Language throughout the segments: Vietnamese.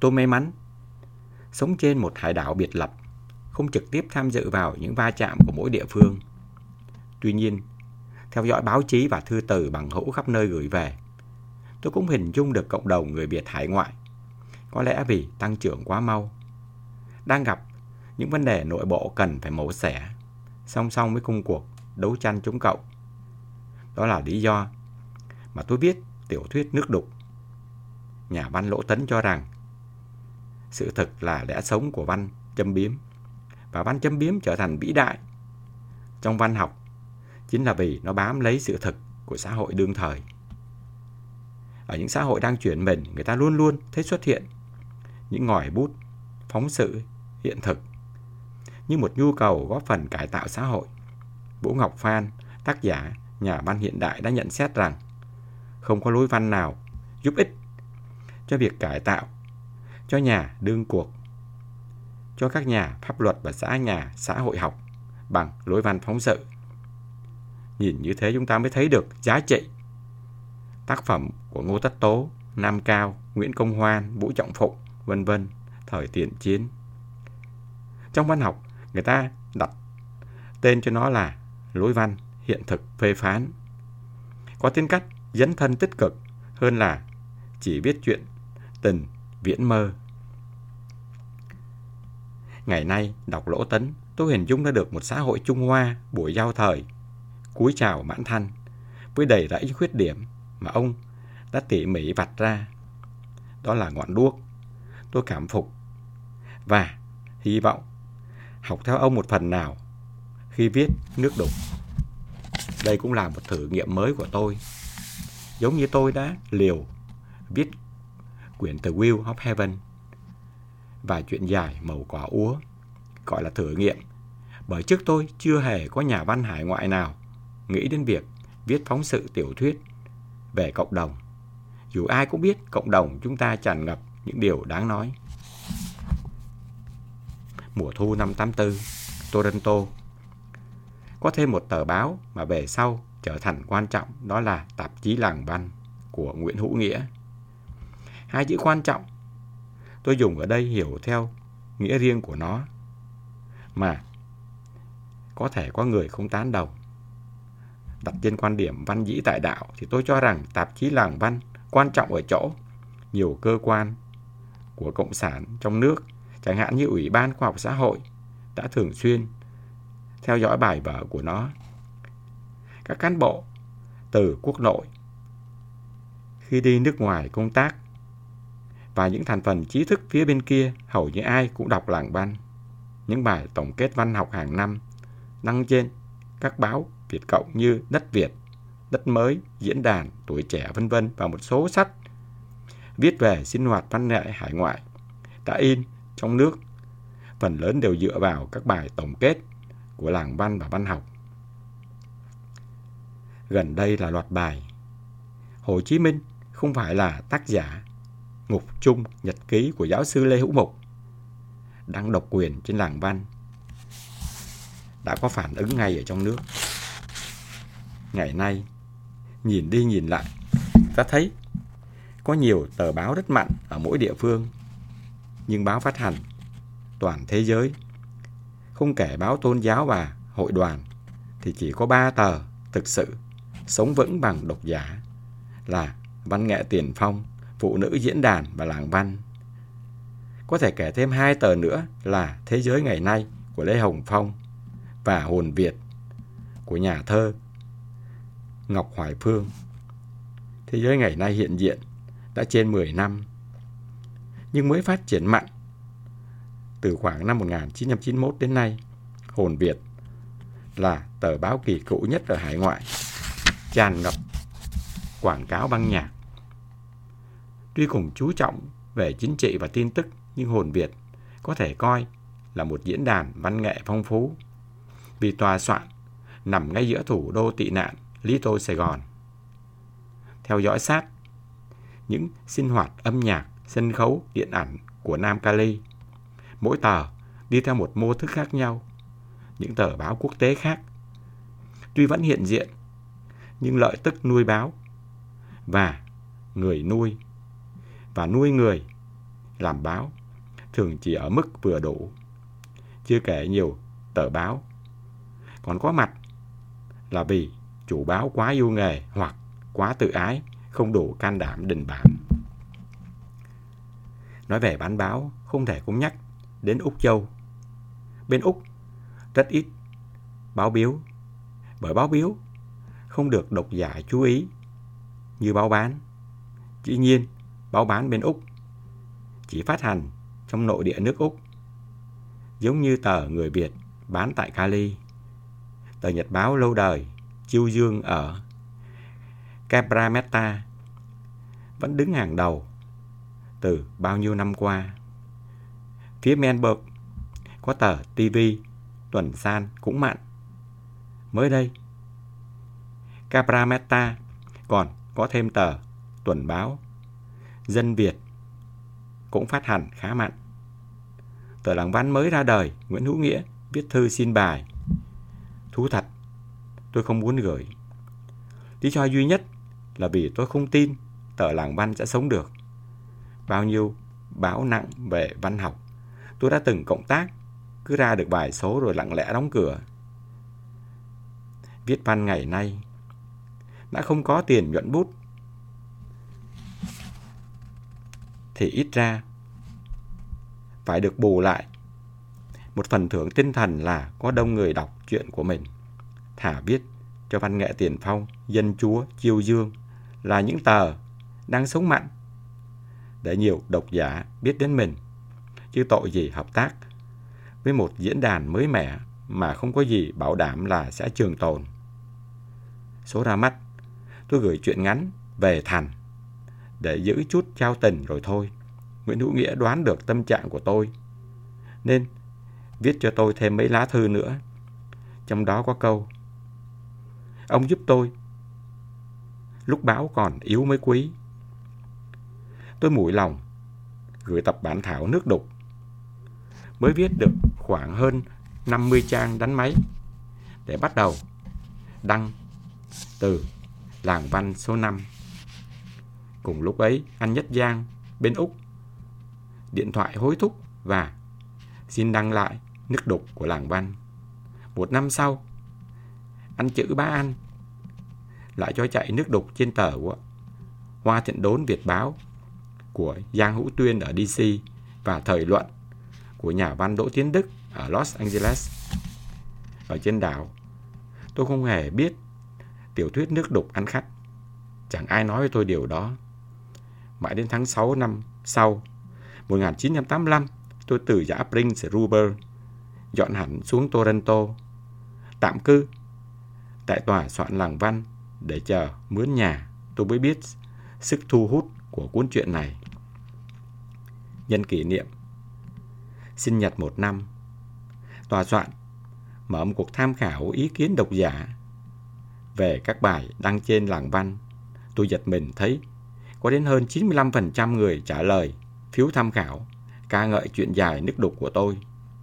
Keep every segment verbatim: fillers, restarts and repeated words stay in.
Tôi may mắn sống trên một hải đảo biệt lập, không trực tiếp tham dự vào những va chạm của mỗi địa phương. Tuy nhiên, theo dõi báo chí và thư từ bằng hữu khắp nơi gửi về, tôi cũng hình dung được cộng đồng người Việt hải ngoại, có lẽ vì tăng trưởng quá mau, đang gặp những vấn đề nội bộ cần phải mổ xẻ, song song với công cuộc đấu tranh chống Cộng. Đó là lý do mà tôi viết tiểu thuyết Nước Đục. Nhà văn Lỗ Tấn cho rằng sự thực là lẽ sống của văn châm biếm, và văn châm biếm trở thành vĩ đại trong văn học chính là vì nó bám lấy sự thực của xã hội đương thời. Ở những xã hội đang chuyển mình, người ta luôn luôn thấy xuất hiện những ngòi bút phóng sự hiện thực như một nhu cầu góp phần cải tạo xã hội. Vũ Ngọc Phan, tác giả, nhà văn hiện đại đã nhận xét rằng không có lối văn nào giúp ích cho việc cải tạo, cho nhà đương cuộc, cho các nhà pháp luật và xã nhà xã hội học bằng lối văn phóng sự. Nhìn như thế chúng ta mới thấy được giá trị tác phẩm của Ngô Tất Tố, Nam Cao, Nguyễn Công Hoan, Vũ Trọng Phụng, vân vân thời tiền chiến. Trong văn học, người ta đặt tên cho nó là lối văn hiện thực phê phán, có tính cách dấn thân tích cực hơn là chỉ viết chuyện tình viễn mơ. Ngày nay, đọc Lỗ Tấn, tôi hình dung ra được một xã hội Trung Hoa buổi giao thời, cúi chào mãn thanh, với đầy rẫy khuyết điểm mà ông đã tỉ mỉ vạch ra. Đó là ngọn đuốc. Tôi cảm phục và hy vọng học theo ông một phần nào khi viết Nước Đục. Đây cũng là một thử nghiệm mới của tôi. Giống như tôi đã liều viết quyển The Wheel of Heaven và chuyện dài Màu Cỏ Úa, gọi là thử nghiệm, bởi trước tôi chưa hề có nhà văn hải ngoại nào nghĩ đến việc viết phóng sự tiểu thuyết về cộng đồng, dù ai cũng biết cộng đồng chúng ta tràn ngập những điều đáng nói. Mùa thu năm tám tư, Toronto có thêm một tờ báo mà về sau trở thành quan trọng, đó là tạp chí Làng Văn của Nguyễn Hữu Nghĩa. Hai chữ quan trọng tôi dùng ở đây hiểu theo nghĩa riêng của nó, mà có thể có người không tán đồng. Đặt trên quan điểm văn dĩ tại đạo thì tôi cho rằng tạp chí Làng Văn quan trọng ở chỗ nhiều cơ quan của Cộng sản trong nước, chẳng hạn như Ủy ban Khoa học Xã hội, đã thường xuyên theo dõi bài vở của nó. Các cán bộ từ quốc nội khi đi nước ngoài công tác và những thành phần trí thức phía bên kia hầu như ai cũng đọc Làng Văn. Những bài tổng kết văn học hàng năm đăng trên các báo Việt Cộng như Đất Việt, Đất Mới, Diễn đàn, Tuổi Trẻ vân vân và một số sách viết về sinh hoạt văn nghệ hải ngoại đã in trong nước, phần lớn đều dựa vào các bài tổng kết của Làng Văn và văn học. Gần đây là loạt bài Hồ Chí Minh không phải là tác giả Ngục Chung Nhật ký của giáo sư Lê Hữu Mục, đăng độc quyền trên Làng Văn, đã có phản ứng ngay ở trong nước. Ngày nay, nhìn đi nhìn lại, ta thấy có nhiều tờ báo rất mạnh ở mỗi địa phương, nhưng báo phát hành toàn thế giới, không kể báo tôn giáo và hội đoàn, thì chỉ có ba tờ thực sự sống vững bằng độc giả là Văn nghệ Tiền Phong, Phụ nữ Diễn đàn và Làng Văn. Có thể kể thêm hai tờ nữa là Thế giới ngày nay của Lê Hồng Phong và Hồn Việt của nhà thơ Ngọc Hoài Phương. Thế giới ngày nay hiện diện đã trên mười năm, nhưng mới phát triển mạnh từ khoảng năm một nghìn chín trăm chín mươi mốt đến nay. Hồn Việt là tờ báo kỳ cựu nhất ở hải ngoại, tràn ngập quảng cáo băng nhạc. Tuy cùng chú trọng về chính trị và tin tức, nhưng Hồn Việt có thể coi là một diễn đàn văn nghệ phong phú, vì tòa soạn nằm ngay giữa thủ đô tị nạn Lý Tô, Sài Gòn. Theo dõi sát những sinh hoạt âm nhạc, sân khấu, điện ảnh của Nam Cali, mỗi tờ đi theo một mô thức khác nhau. Những tờ báo quốc tế khác tuy vẫn hiện diện, nhưng lợi tức nuôi báo và người nuôi và nuôi người làm báo thường chỉ ở mức vừa đủ. Chưa kể nhiều tờ báo còn có mặt là vì chủ báo quá yêu nghề hoặc quá tự ái, không đủ can đảm đình bản. Nói về bán báo, không thể không nhắc đến Úc Châu. Bên Úc rất ít báo biếu, bởi báo biếu không được độc giả chú ý như báo bán. Dĩ nhiên, báo bán bên Úc chỉ phát hành trong nội địa nước Úc, giống như tờ Người Việt bán tại Cali, tờ nhật báo lâu đời Chiêu Dương ở Cabramatta vẫn đứng hàng đầu từ bao nhiêu năm qua. Phía Melbourne có tờ ti vi Tuần San cũng mạnh. Mới đây, Cabramatta còn có thêm tờ tuần báo Dân Việt cũng phát hành khá mạnh. Tờ Làng Văn mới ra đời, Nguyễn Hữu Nghĩa viết thư xin bài. Thú thật, tôi không muốn gửi. Lý do duy nhất là vì tôi không tin tờ Làng Văn sẽ sống được. Bao nhiêu báo nặng về văn học tôi đã từng cộng tác, cứ ra được vài số rồi lặng lẽ đóng cửa. Viết văn ngày nay đã không có tiền nhuận bút thì ít ra phải được bù lại một phần thưởng tinh thần là có đông người đọc chuyện của mình. Thà viết cho văn nghệ tiền phong, Dân Chúa, Chiêu Dương là những tờ đang sống mạnh để nhiều độc giả biết đến mình, chứ tội gì hợp tác với một diễn đàn mới mẻ mà không có gì bảo đảm là sẽ trường tồn. Số ra mắt, tôi gửi chuyện ngắn về Thành để giữ chút trao tình rồi thôi. Nguyễn Hữu Nghĩa đoán được tâm trạng của tôi nên viết cho tôi thêm mấy lá thư nữa. Trong đó có câu: ông giúp tôi lúc báo còn yếu mới quý. Tôi mủi lòng gửi tập bản thảo nước đục, mới viết được khoảng hơn năm mươi trang đánh máy để bắt đầu đăng từ Làng Văn số năm. Cùng lúc ấy, anh Nhất Giang bên Úc điện thoại hối thúc và xin đăng lại nước đục của Làng Văn. Một năm sau, anh chữ Bá Anh lại cho chạy nước đục trên tờ của Hoa Thiện Đốn Việt Báo của Giang Hữu Tuyên ở đê xê và Thời Luận của nhà văn Đỗ Tiến Đức ở Los Angeles. Ở trên đảo, tôi không hề biết tiểu thuyết nước đục ăn khách. Chẳng ai nói với tôi điều đó. Mãi đến tháng sáu năm sau, một nghìn chín trăm tám mươi lăm, tôi từ dã Prince Rupert dọn hẳn xuống Toronto, tạm cư tại tòa soạn Làng Văn để chờ mướn nhà. Tôi mới biết sức thu hút của cuốn truyện này. Nhân kỷ niệm sinh nhật một năm, tòa soạn mở một cuộc tham khảo ý kiến độc giả về các bài đăng trên Làng Văn. Tôi giật mình thấy có đến hơn chín mươi lăm phần trăm người trả lời phiếu tham khảo ca ngợi chuyện dài nước đục của tôi.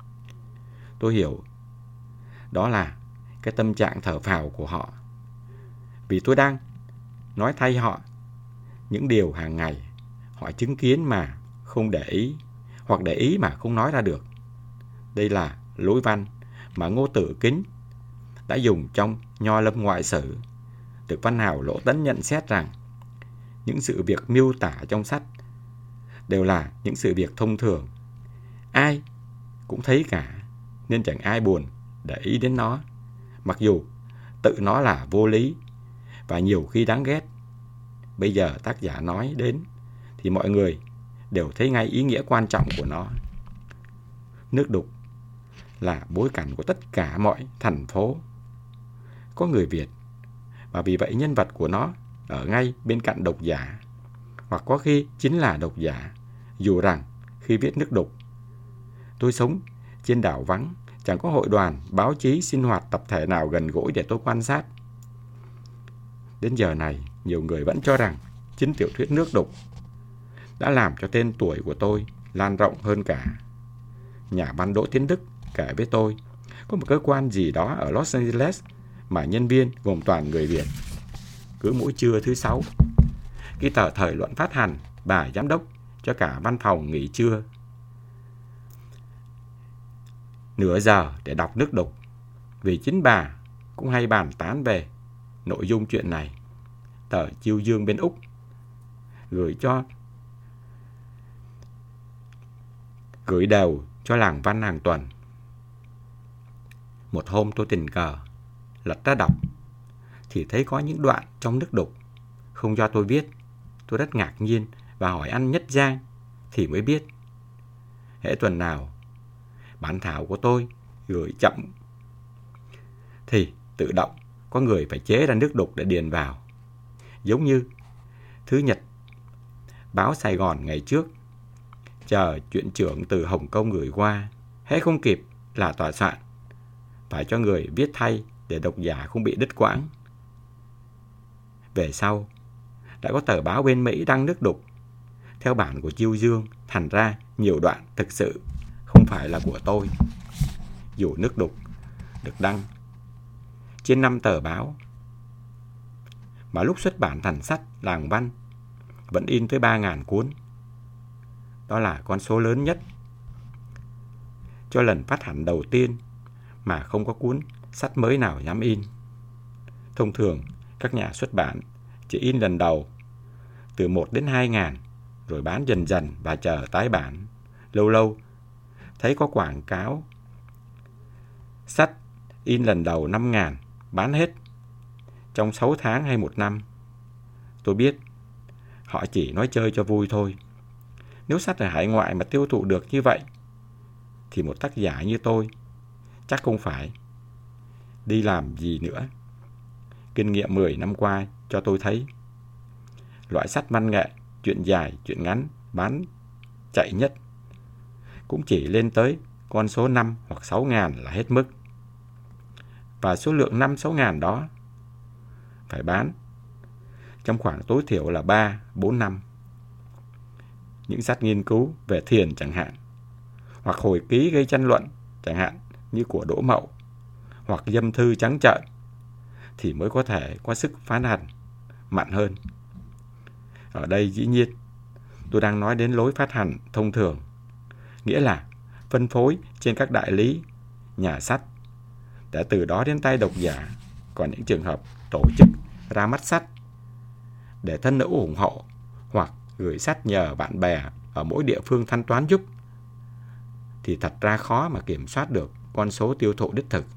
Tôi hiểu đó là cái tâm trạng thở phào của họ, vì tôi đang nói thay họ những điều hàng ngày họ chứng kiến mà không để ý, hoặc để ý mà không nói ra được. Đây là lối văn mà Ngô Tử Kính đã dùng trong Nho Lâm Ngoại Sử. Được Văn Hào Lỗ Tấn nhận xét rằng những sự việc miêu tả trong sách đều là những sự việc thông thường, ai cũng thấy cả, nên chẳng ai buồn để ý đến nó, mặc dù tự nó là vô lý và nhiều khi đáng ghét. Bây giờ tác giả nói đến thì mọi người đều thấy ngay ý nghĩa quan trọng của nó. Nước đục là bối cảnh của tất cả mọi thành phố có người Việt, và vì vậy nhân vật của nó ở ngay bên cạnh độc giả, hoặc có khi chính là độc giả. Dù rằng khi viết nước đục, tôi sống trên đảo vắng, chẳng có hội đoàn, báo chí, sinh hoạt tập thể nào gần gũi để tôi quan sát. Đến giờ này, nhiều người vẫn cho rằng chính tiểu thuyết nước đục đã làm cho tên tuổi của tôi lan rộng hơn cả. Nhà văn Đỗ Tiến Đức kể với tôi có một cơ quan gì đó ở Los Angeles mà nhân viên gồm toàn người Việt. Cứ mỗi trưa thứ sáu, khi tờ Thời Luận phát hành bài giám đốc cho cả văn phòng nghỉ trưa. Nửa giờ để đọc nước đục, vì chính bà cũng hay bàn tán về nội dung chuyện này. Tờ Chiêu Dương bên Úc gửi cho gửi đều cho làng văn hàng tuần. Một hôm tôi tình cờ lật ra đọc thì thấy có những đoạn trong nước đục không do tôi viết. Tôi rất ngạc nhiên và hỏi anh Nhất Giang thì mới biết. Hễ tuần nào bản thảo của tôi gửi chậm thì tự động có người phải chế ra nước đục để điền vào. Giống như Thứ Nhật báo Sài Gòn ngày trước, chờ chuyện trưởng từ Hồng Kông gửi qua, hễ không kịp là tòa soạn phải cho người viết thay để độc giả không bị đứt quãng. Về sau đã có tờ báo bên Mỹ đăng nước đục theo bản của Chiêu Dương, thành ra nhiều đoạn thực sự không phải là của tôi. Dù nước đục được đăng trên năm tờ báo, mà lúc xuất bản thành sách làng văn vẫn in tới ba nghìn cuốn. Đó là con số lớn nhất cho lần phát hành đầu tiên mà không có cuốn sách mới nào dám in. Thông thường các nhà xuất bản chỉ in lần đầu từ một đến hai ngàn, rồi bán dần dần và chờ tái bản. Lâu lâu thấy có quảng cáo sách in lần đầu năm ngàn, bán hết trong sáu tháng hay một năm. Tôi biết họ chỉ nói chơi cho vui thôi. Nếu sách ở hải ngoại mà tiêu thụ được như vậy thì một tác giả như tôi chắc không phải đi làm gì nữa. Kinh nghiệm mười năm qua cho tôi thấy loại sách văn nghệ, chuyện dài, chuyện ngắn bán chạy nhất cũng chỉ lên tới con số năm hoặc sáu ngàn là hết mức. Và số lượng năm sáu ngàn đó phải bán trong khoảng tối thiểu là ba bốn năm. Những sách nghiên cứu về thiền chẳng hạn, hoặc hồi ký gây tranh luận chẳng hạn như của Đỗ Mậu, hoặc dâm thư trắng trợn thì mới có thể có sức phán hành mạnh hơn. Ở đây dĩ nhiên tôi đang nói đến lối phát hành thông thường, nghĩa là phân phối trên các đại lý, nhà sách, để từ đó đến tay độc giả. Còn những trường hợp tổ chức ra mắt sách để thân hữu ủng hộ hoặc gửi sách nhờ bạn bè ở mỗi địa phương thanh toán giúp thì thật ra khó mà kiểm soát được con số tiêu thụ đích thực.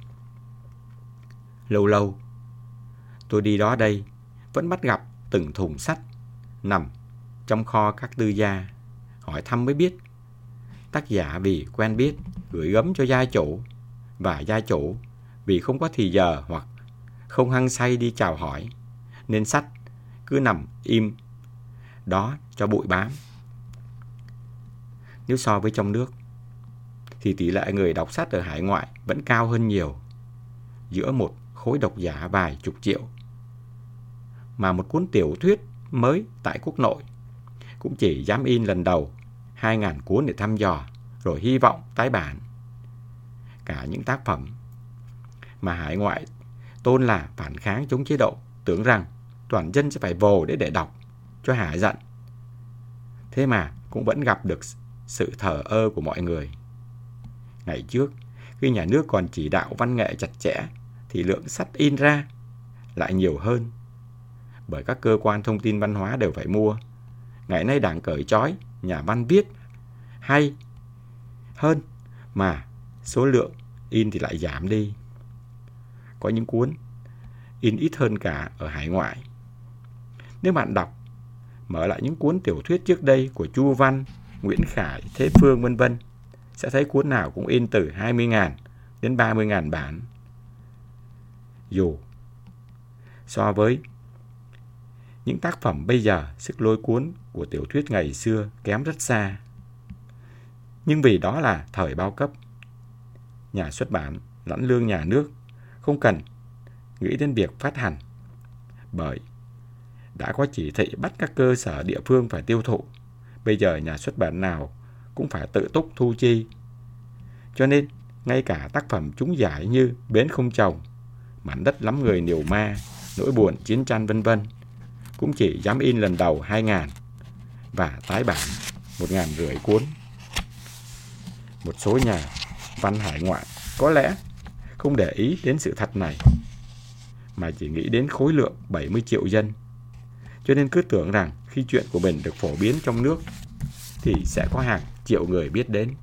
Lâu lâu tôi đi đó đây vẫn bắt gặp từng thùng sách nằm trong kho các tư gia. Hỏi thăm mới biết tác giả vì quen biết gửi gắm cho gia chủ, và gia chủ vì không có thì giờ hoặc không hăng say đi chào hỏi nên sách cứ nằm im đó cho bụi bám. Nếu so với trong nước thì tỷ lệ người đọc sách ở hải ngoại vẫn cao hơn nhiều. Giữa một khối độc giả vài chục triệu mà một cuốn tiểu thuyết mới tại quốc nội cũng chỉ dám in lần đầu hai ngàn cuốn để thăm dò, rồi hy vọng tái bản. Cả những tác phẩm mà hải ngoại tôn là phản kháng chống chế độ, tưởng rằng toàn dân sẽ phải vồ để để đọc cho hả giận, thế mà cũng vẫn gặp được sự thờ ơ của mọi người. Ngày trước, khi nhà nước còn chỉ đạo văn nghệ chặt chẽ thì lượng sách in ra lại nhiều hơn, bởi các cơ quan thông tin văn hóa đều phải mua. Ngày nay Đảng cởi trói, nhà văn viết hay hơn mà số lượng in thì lại giảm đi. Có những cuốn in ít hơn cả ở hải ngoại. Nếu bạn đọc mở lại những cuốn tiểu thuyết trước đây của Chu Văn, Nguyễn Khải, Thế Phương vân vân, sẽ thấy cuốn nào cũng in từ hai mươi nghìn đến ba mươi nghìn bản. Dù so với những tác phẩm bây giờ, sức lôi cuốn của tiểu thuyết ngày xưa kém rất xa. Nhưng vì đó là thời bao cấp, nhà xuất bản lãnh lương nhà nước không cần nghĩ đến việc phát hành, bởi đã có chỉ thị bắt các cơ sở địa phương phải tiêu thụ. Bây giờ nhà xuất bản nào cũng phải tự túc thu chi. Cho nên ngay cả tác phẩm trúng giải như Bến Không Chồng, Mảnh Đất Lắm Người Niều Ma, Nỗi Buồn Chiến Tranh vân vân cũng chỉ dám in lần đầu hai ngàn và tái bản. một ngàn rưỡi cuốn. Một số nhà văn hải ngoại có lẽ không để ý đến sự thật này, mà chỉ nghĩ đến khối lượng bảy mươi triệu dân, cho nên cứ tưởng rằng khi chuyện của mình được phổ biến trong nước thì sẽ có hàng triệu người biết đến.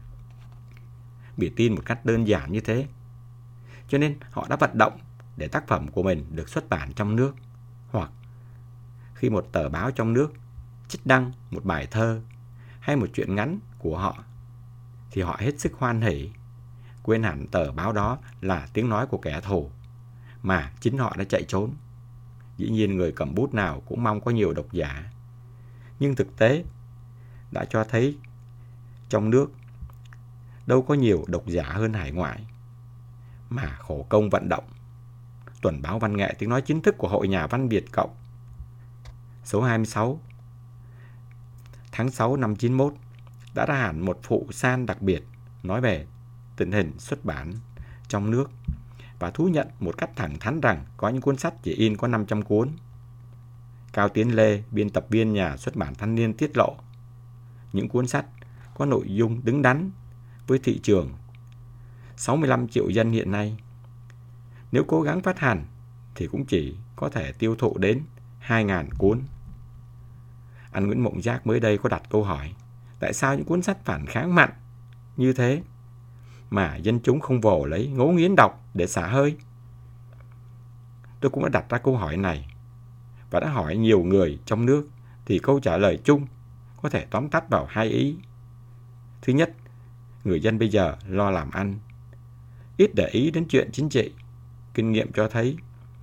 Bị tin một cách đơn giản như thế, cho nên họ đã vận động để tác phẩm của mình được xuất bản trong nước, hoặc khi một tờ báo trong nước trích đăng một bài thơ hay một truyện ngắn của họ thì họ hết sức hoan hỉ, quên hẳn tờ báo đó là tiếng nói của kẻ thù mà chính họ đã chạy trốn. Dĩ nhiên người cầm bút nào cũng mong có nhiều độc giả, nhưng thực tế đã cho thấy trong nước đâu có nhiều độc giả hơn hải ngoại. Mà khổ công vận động, tuần báo văn nghệ tiếng nói chính thức của Hội Nhà văn Việt Cộng số hai mươi sáu tháng sáu năm chín mươi mốt đã ra hẳn một phụ san đặc biệt nói về tình hình xuất bản trong nước và thú nhận một cách thẳng thắn rằng có những cuốn sách chỉ in có năm trăm cuốn. Cao Tiến Lê, biên tập viên nhà xuất bản Thanh Niên tiết lộ, những cuốn sách có nội dung đứng đắn với thị trường sáu mươi lăm triệu dân hiện nay, nếu cố gắng phát hành thì cũng chỉ có thể tiêu thụ đến hai nghìn cuốn. Anh Nguyễn Mộng Giác mới đây có đặt câu hỏi, tại sao những cuốn sách phản kháng mạnh như thế mà dân chúng không vồ lấy ngấu nghiến đọc để xả hơi? Tôi cũng đã đặt ra câu hỏi này và đã hỏi nhiều người trong nước, thì câu trả lời chung có thể tóm tắt vào hai ý. Thứ nhất, người dân bây giờ lo làm ăn, ít để ý đến chuyện chính trị. Kinh nghiệm cho thấy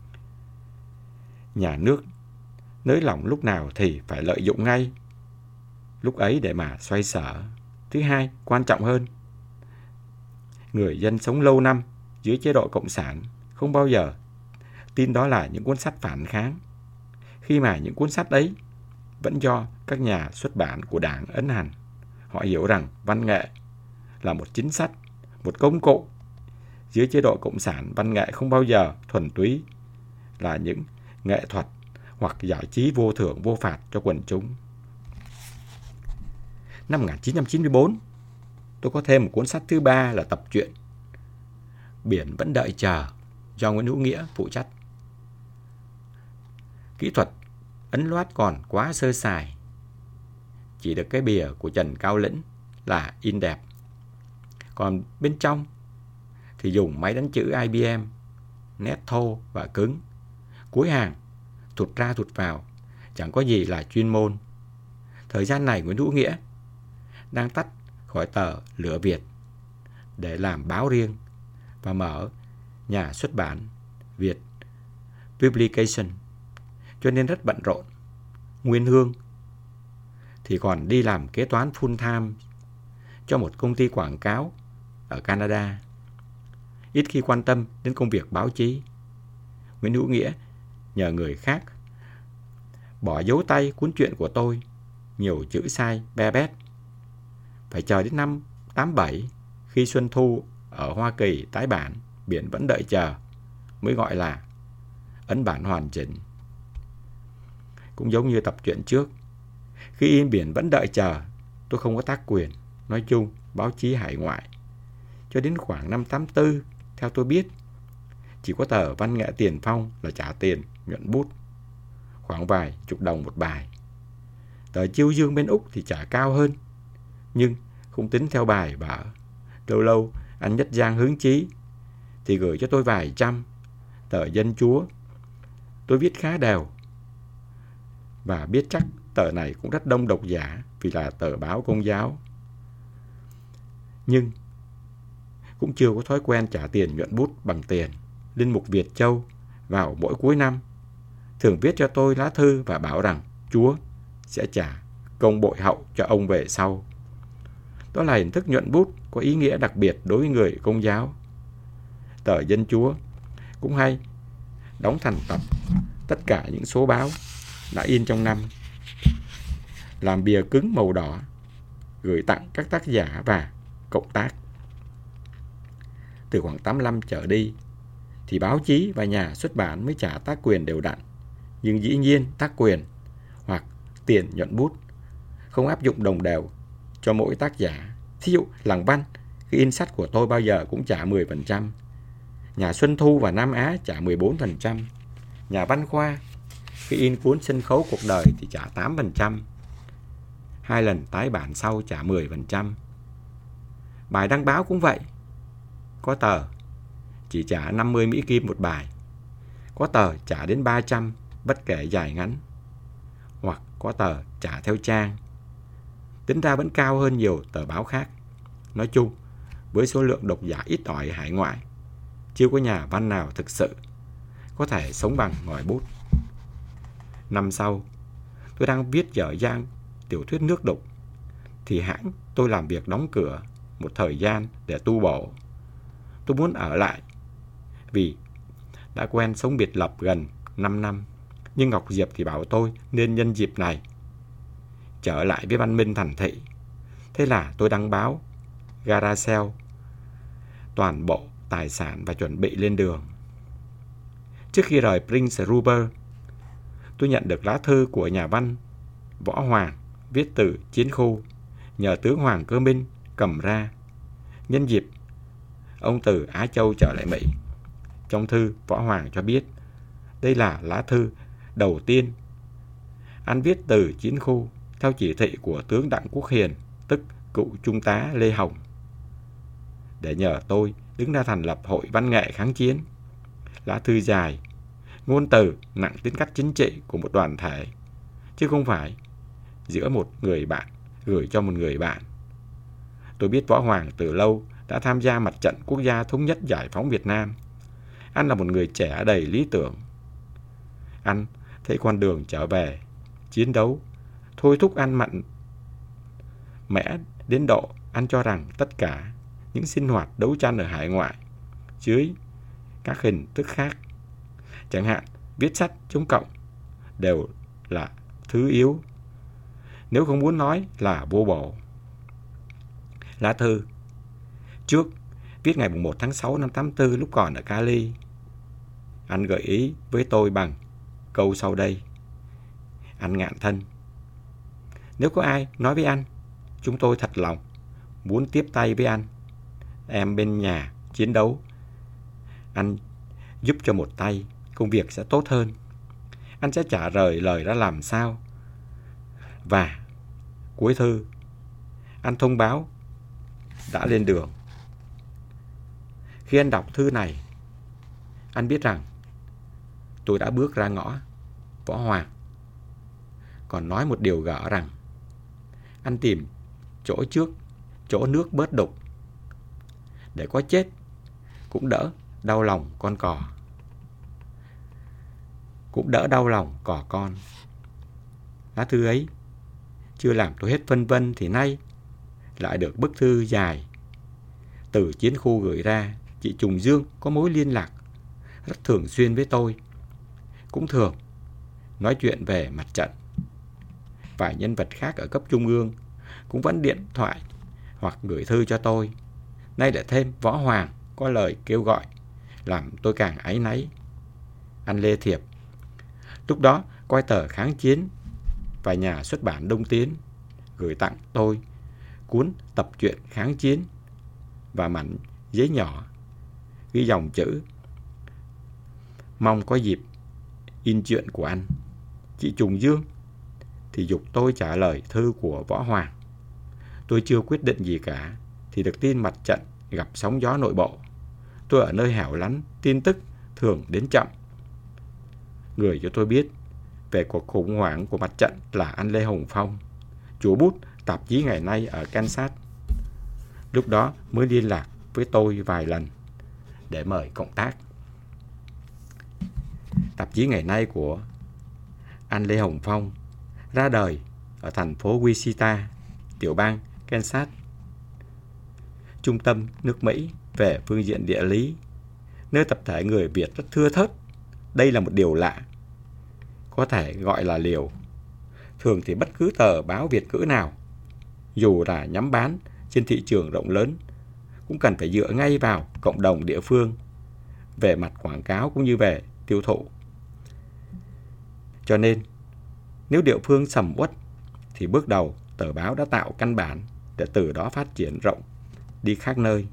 nhà nước nới lỏng lúc nào thì phải lợi dụng ngay lúc ấy để mà xoay sở. Thứ hai, quan trọng hơn, người dân sống lâu năm dưới chế độ cộng sản không bao giờ tin đó là những cuốn sách phản kháng, khi mà những cuốn sách ấy vẫn do các nhà xuất bản của Đảng ấn hành. Họ hiểu rằng văn nghệ là một chính sách, một công cụ. Dưới chế độ cộng sản, văn nghệ không bao giờ thuần túy là những nghệ thuật hoặc giải trí vô thưởng vô phạt cho quần chúng. Năm một nghìn chín trăm chín mươi tư, tôi có thêm một cuốn sách thứ ba là tập truyện Biển Vẫn Đợi Chờ do Nguyễn Hữu Nghĩa phụ trách. Kỹ thuật ấn loát còn quá sơ sài, chỉ được cái bìa của Trần Cao Lĩnh là in đẹp, còn bên trong thì dùng máy đánh chữ I B M, nét thô và cứng, cuối hàng thụt ra thụt vào, chẳng có gì là chuyên môn. Thời gian này Nguyễn Hữu Nghĩa đang tách khỏi tờ Lửa Việt để làm báo riêng và mở nhà xuất bản Việt Publication, cho nên rất bận rộn. Nguyên Hương thì còn đi làm kế toán full time cho một công ty quảng cáo ở Canada, ít khi quan tâm đến công việc báo chí. Nguyễn Hữu Nghĩa nhờ người khác bỏ dấu tay cuốn truyện của tôi, nhiều chữ sai be bét. Phải chờ đến năm tám bảy, khi Xuân Thu ở Hoa Kỳ tái bản Biển Vẫn Đợi Chờ, mới gọi là ấn bản hoàn chỉnh. Cũng giống như tập truyện trước, khi in Biển Vẫn Đợi Chờ, tôi không có tác quyền. Nói chung, báo chí hải ngoại cho đến khoảng năm tám tư, theo tôi biết, chỉ có tờ Văn Nghệ Tiền Phong là trả tiền nhuận bút, khoảng vài chục đồng một bài. Tờ Chiêu Dương bên Úc thì trả cao hơn, nhưng không tính theo bài vở. Lâu lâu anh Nhất Giang hứng chí thì gửi cho tôi vài trăm. Tờ Dân Chúa tôi viết khá đều, và biết chắc tờ này cũng rất đông độc giả vì là tờ báo Công giáo. Nhưng cũng chưa có thói quen trả tiền nhuận bút bằng tiền. Linh mục Việt Châu vào mỗi cuối năm thường viết cho tôi lá thư và bảo rằng Chúa sẽ trả công bội hậu cho ông về sau. Đó là hình thức nhuận bút có ý nghĩa đặc biệt đối với người Công giáo. Tờ Dân Chúa cũng hay đóng thành tập tất cả những số báo đã in trong năm, làm bìa cứng màu đỏ, gửi tặng các tác giả và cộng tác. Từ khoảng tám mươi lăm trở đi thì báo chí và nhà xuất bản mới trả tác quyền đều đặn. Nhưng dĩ nhiên tác quyền hoặc tiền nhuận bút không áp dụng đồng đều cho mỗi tác giả. Thí dụ Làng Văn, khi in sách của tôi bao giờ cũng trả mười phần trăm. Nhà Xuân Thu và Nam Á trả mười bốn phần trăm. Nhà Văn Khoa khi in cuốn Sân khấu cuộc đời thì trả tám phần trăm. Hai lần tái bản sau trả mười phần trăm. Bài đăng báo cũng vậy. Có tờ chỉ trả năm mươi Mỹ Kim một bài. Có tờ trả đến ba trăm bất kể dài ngắn. Hoặc có tờ trả theo trang. Tính ra vẫn cao hơn nhiều tờ báo khác. Nói chung, với số lượng độc giả ít ỏi hải ngoại, chưa có nhà văn nào thực sự có thể sống bằng ngòi bút. Năm sau, tôi đang viết dở dang tiểu thuyết nước đục, thì hãng tôi làm việc đóng cửa một thời gian để tu bổ. Tôi muốn ở lại vì đã quen sống biệt lập gần năm năm. Nhưng Ngọc Diệp thì bảo tôi nên nhân dịp này trở lại với văn minh thành thị. Thế là tôi đăng báo gara sale toàn bộ tài sản và chuẩn bị lên đường. Trước khi rời Prince Rupert, tôi nhận được lá thư của nhà văn Võ Hoàng viết từ chiến khu, nhờ tướng Hoàng Cơ Minh cầm ra. Nhân dịp ông từ Á Châu trở lại Mỹ. Trong thư, Võ Hoàng cho biết đây là lá thư đầu tiên anh viết từ chiến khu theo chỉ thị của tướng Đặng Quốc Hiền, tức cựu trung tá Lê Hồng, để nhờ tôi đứng ra thành lập Hội Văn nghệ kháng chiến. Lá thư dài, ngôn từ nặng tính cách chính trị của một đoàn thể, chứ không phải giữa một người bạn gửi cho một người bạn. Tôi biết Võ Hoàng từ lâu đã tham gia mặt trận quốc gia thống nhất giải phóng Việt Nam. Anh là một người trẻ đầy lý tưởng. Anh thấy con đường trở về chiến đấu thôi thúc anh mạnh mẽ đến độ anh cho rằng tất cả những sinh hoạt đấu tranh ở hải ngoại dưới các hình thức khác, chẳng hạn viết sách chống cộng, đều là thứ yếu, nếu không muốn nói là vô bổ. Lá thư trước viết ngày một tháng sáu năm tám tư lúc còn ở Cali. Anh gợi ý với tôi bằng câu sau đây. Anh ngạn thân: nếu có ai nói với anh, chúng tôi thật lòng muốn tiếp tay với anh, em bên nhà chiến đấu, anh giúp cho một tay, công việc sẽ tốt hơn. Anh sẽ trả lời lời ra làm sao. Và cuối thư, anh thông báo đã lên đường. Khi anh đọc thư này, anh biết rằng tôi đã bước ra ngõ. Võ Hoàng còn nói một điều gỡ rằng anh tìm chỗ trước, chỗ nước bớt đục, để có chết cũng đỡ đau lòng con cò. Cũng đỡ đau lòng cò con. Lá thư ấy chưa làm tôi hết phân vân thì nay lại được bức thư dài từ chiến khu gửi ra. Chị Trùng Dương có mối liên lạc rất thường xuyên với tôi, cũng thường nói chuyện về mặt trận. Vài nhân vật khác ở cấp trung ương cũng vẫn điện thoại hoặc gửi thư cho tôi. Nay lại thêm Võ Hoàng có lời kêu gọi, làm tôi càng áy náy. Anh Lê Thiệp lúc đó coi tờ Kháng Chiến và nhà xuất bản Đông Tiến gửi tặng tôi cuốn tập truyện Kháng Chiến và mảnh giấy nhỏ ghi dòng chữ: mong có dịp in chuyện của anh. Chị Trùng Dương thì giục tôi trả lời thư của Võ Hoàng. Tôi chưa quyết định gì cả thì được tin mặt trận gặp sóng gió nội bộ. Tôi ở nơi hẻo lánh, tin tức thường đến chậm. Người cho tôi biết về cuộc khủng hoảng của mặt trận là anh Lê Hồng Phong, chủ bút tạp chí Ngày Nay ở Kansas. Lúc đó mới liên lạc với tôi vài lần để mời cộng tác. Tạp chí Ngày Nay của anh Lê Hồng Phong ra đời ở thành phố Wichita, tiểu bang Kansas, trung tâm nước Mỹ về phương diện địa lý, nơi tập thể người Việt rất thưa thớt. Đây là một điều lạ, có thể gọi là liều. Thường thì bất cứ tờ báo Việt ngữ nào, dù là nhắm bán trên thị trường rộng lớn, cũng cần phải dựa ngay vào cộng đồng địa phương về mặt quảng cáo cũng như về tiêu thụ. Cho nên, nếu địa phương sầm uất thì bước đầu tờ báo đã tạo căn bản để từ đó phát triển rộng đi khác nơi.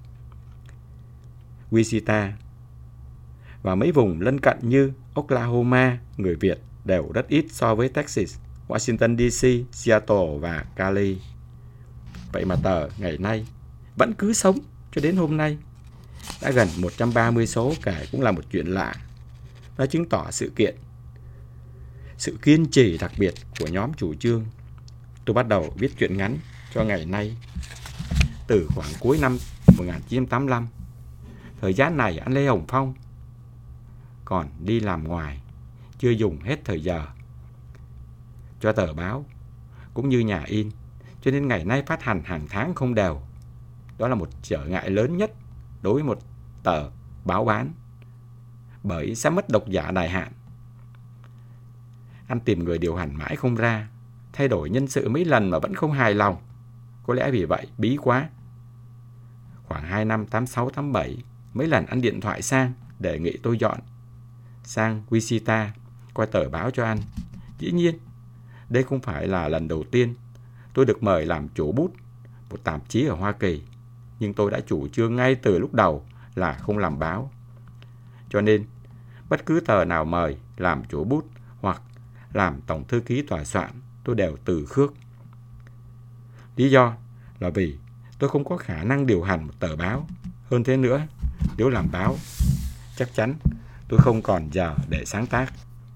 Wichita và mấy vùng lân cận như Oklahoma, người Việt đều rất ít so với Texas, Washington đê xê, Seattle và Cali. Vậy mà tờ ngày nay vẫn cứ sống cho đến hôm nay. Đã gần một trăm ba mươi số kể cũng là một chuyện lạ. Nó chứng tỏ sự kiện, sự kiên trì đặc biệt của nhóm chủ trương. Tôi bắt đầu viết truyện ngắn cho ngày nay từ khoảng cuối năm một nghìn chín trăm tám mươi lăm. Thời gian này anh Lê Hồng Phong còn đi làm ngoài, chưa dùng hết thời giờ cho tờ báo cũng như nhà in, cho nên ngày nay phát hành hàng tháng không đều. Đó là một trở ngại lớn nhất đối với một tờ báo bán, bởi sẽ mất độc giả đại hạn. Anh tìm người điều hành mãi không ra, thay đổi nhân sự mấy lần mà vẫn không hài lòng. Có lẽ vì vậy bí quá. Khoảng hai năm tám sáu tám bảy, mấy lần anh điện thoại sang đề nghị tôi dọn sang Wichita coi tờ báo cho anh. Dĩ nhiên, đây không phải là lần đầu tiên tôi được mời làm chủ bút một tạp chí ở Hoa Kỳ, nhưng tôi đã chủ trương ngay từ lúc đầu là không làm báo. Cho nên, bất cứ tờ nào mời làm chủ bút hoặc làm tổng thư ký tòa soạn, tôi đều từ khước. Lý do là vì tôi không có khả năng điều hành một tờ báo. Hơn thế nữa, nếu làm báo, chắc chắn tôi không còn giờ để sáng tác.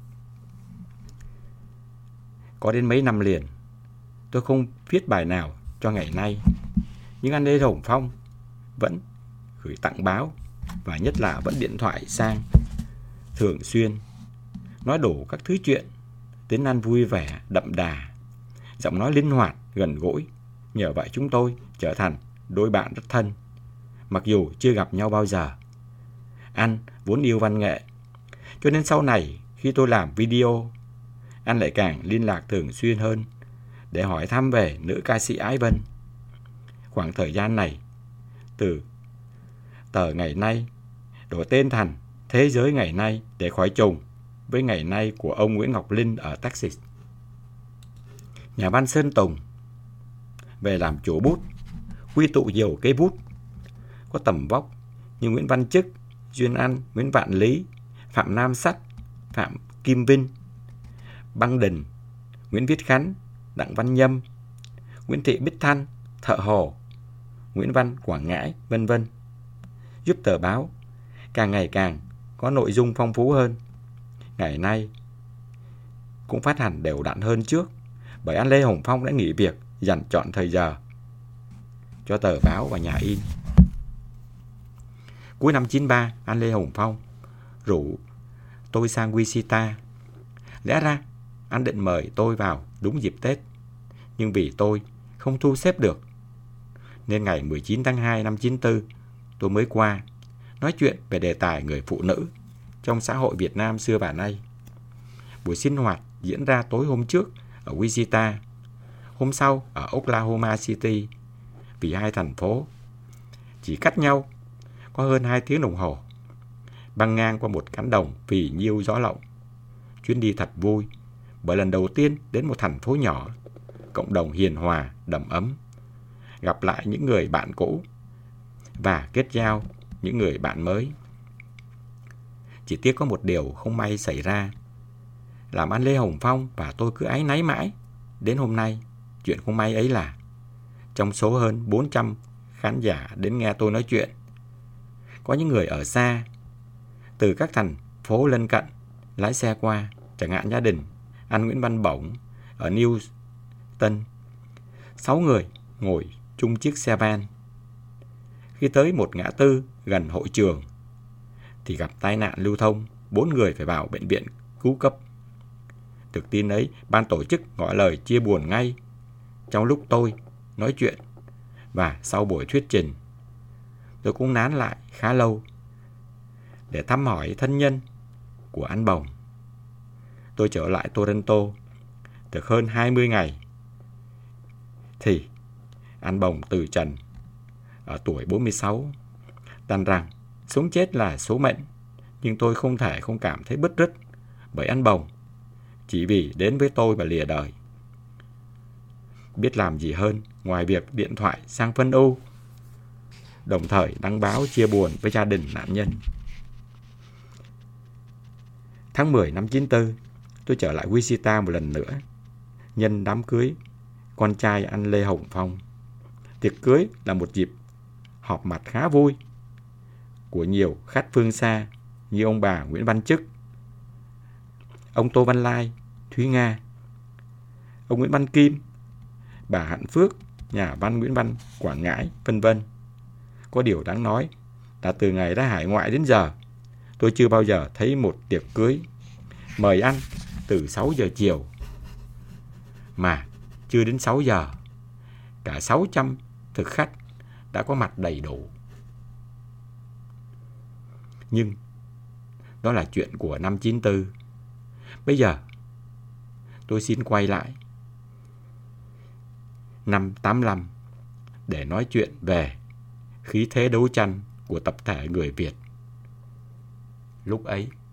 Có đến mấy năm liền, tôi không viết bài nào cho ngày nay. Nhưng anh Lê Hồng Phong vẫn gửi tặng báo, và nhất là vẫn điện thoại sang thường xuyên, nói đủ các thứ chuyện, tiếng Anh vui vẻ, đậm đà, giọng nói linh hoạt, gần gũi. Nhờ vậy chúng tôi trở thành đôi bạn rất thân, mặc dù chưa gặp nhau bao giờ. Anh vốn yêu văn nghệ, cho nên sau này khi tôi làm video, anh lại càng liên lạc thường xuyên hơn để hỏi thăm về nữ ca sĩ Ái Vân. Khoảng thời gian này, từ tờ Ngày Nay đổi tên thành Thế Giới Ngày Nay để khỏi trùng với Ngày Nay của ông Nguyễn Ngọc Linh ở Texas. Nhà văn Sơn Tùng về làm chủ bút, quy tụ nhiều cây bút có tầm vóc như Nguyễn Văn Chức, Duyên Anh, Nguyễn Vạn Lý, Phạm Nam Sắt, Phạm Kim Vinh, Băng Đình, Nguyễn Viết Khánh, Đặng Văn Nhâm, Nguyễn Thị Bích Thanh, Thợ Hồ, Nguyễn Văn Quảng Ngãi, vân vân, giúp tờ báo càng ngày càng có nội dung phong phú hơn. Ngày nay cũng phát hành đều đặn hơn trước, bởi anh Lê Hồng Phong đã nghỉ việc dành trọn thời giờ cho tờ báo và nhà in. Cuối năm chín ba, anh Lê Hồng Phong rủ tôi sang Wichita. Lẽ ra anh định mời tôi vào đúng dịp Tết, nhưng vì tôi không thu xếp được, nên ngày mười chín tháng hai năm chín tư tôi mới qua nói chuyện về đề tài người phụ nữ trong xã hội Việt Nam xưa và nay. Buổi sinh hoạt diễn ra tối hôm trước ở Wichita, hôm sau ở Oklahoma City, vì hai thành phố chỉ cách nhau có hơn hai tiếng đồng hồ, băng ngang qua một cánh đồng phì nhiêu gió lộng. Chuyến đi thật vui, bởi lần đầu tiên đến một thành phố nhỏ, cộng đồng hiền hòa, đầm ấm, gặp lại những người bạn cũ và kết giao những người bạn mới. Chỉ tiếc có một điều không may xảy ra, làm anh Lê Hồng Phong và tôi cứ áy náy mãi đến hôm nay. Chuyện không may ấy là trong số hơn bốn trăm khán giả đến nghe tôi nói chuyện, có những người ở xa từ các thành phố lân cận lái xe qua, chẳng hạn gia đình anh Nguyễn Văn Bổng ở Newton. Sáu người ngồi chung chiếc xe van. Khi tới một ngã tư gần hội trường thì gặp tai nạn lưu thông, bốn người phải vào bệnh viện cứu cấp. Thực tin ấy, ban tổ chức ngỏ lời chia buồn ngay trong lúc tôi nói chuyện, và sau buổi thuyết trình, tôi cũng nán lại khá lâu để thăm hỏi thân nhân của anh Bồng. Tôi trở lại Toronto được hơn hai mươi ngày thì anh Bồng từ trần ở tuổi bốn mươi sáu. Đành rằng sống chết là số mệnh, nhưng tôi không thể không cảm thấy bứt rứt bởi anh Bồng chỉ vì đến với tôi và lìa đời. biết làm gì hơn ngoài việc điện thoại sang phân ưu, đồng thời đăng báo chia buồn với gia đình nạn nhân. Tháng mười năm chín tư, tôi trở lại Wichita một lần nữa, nhân đám cưới con trai anh Lê Hồng Phong. Tiệc cưới là một dịp họp mặt khá vui của nhiều khách phương xa như ông bà Nguyễn Văn Chức, ông Tô Văn Lai, Thúy Nga, ông Nguyễn Văn Kim, bà Hạnh Phước, nhà văn Nguyễn Văn Quảng Ngãi, vân vân. Có điều đáng nói là từ ngày ra hải ngoại đến giờ, tôi chưa bao giờ thấy một tiệc cưới mời ăn từ sáu giờ chiều mà chưa đến sáu giờ, cả sáu trăm thực khách đã có mặt đầy đủ. Nhưng đó là chuyện của năm chín tư. Bây giờ tôi xin quay lại năm tám lăm để nói chuyện về khí thế đấu tranh của tập thể người Việt lúc ấy.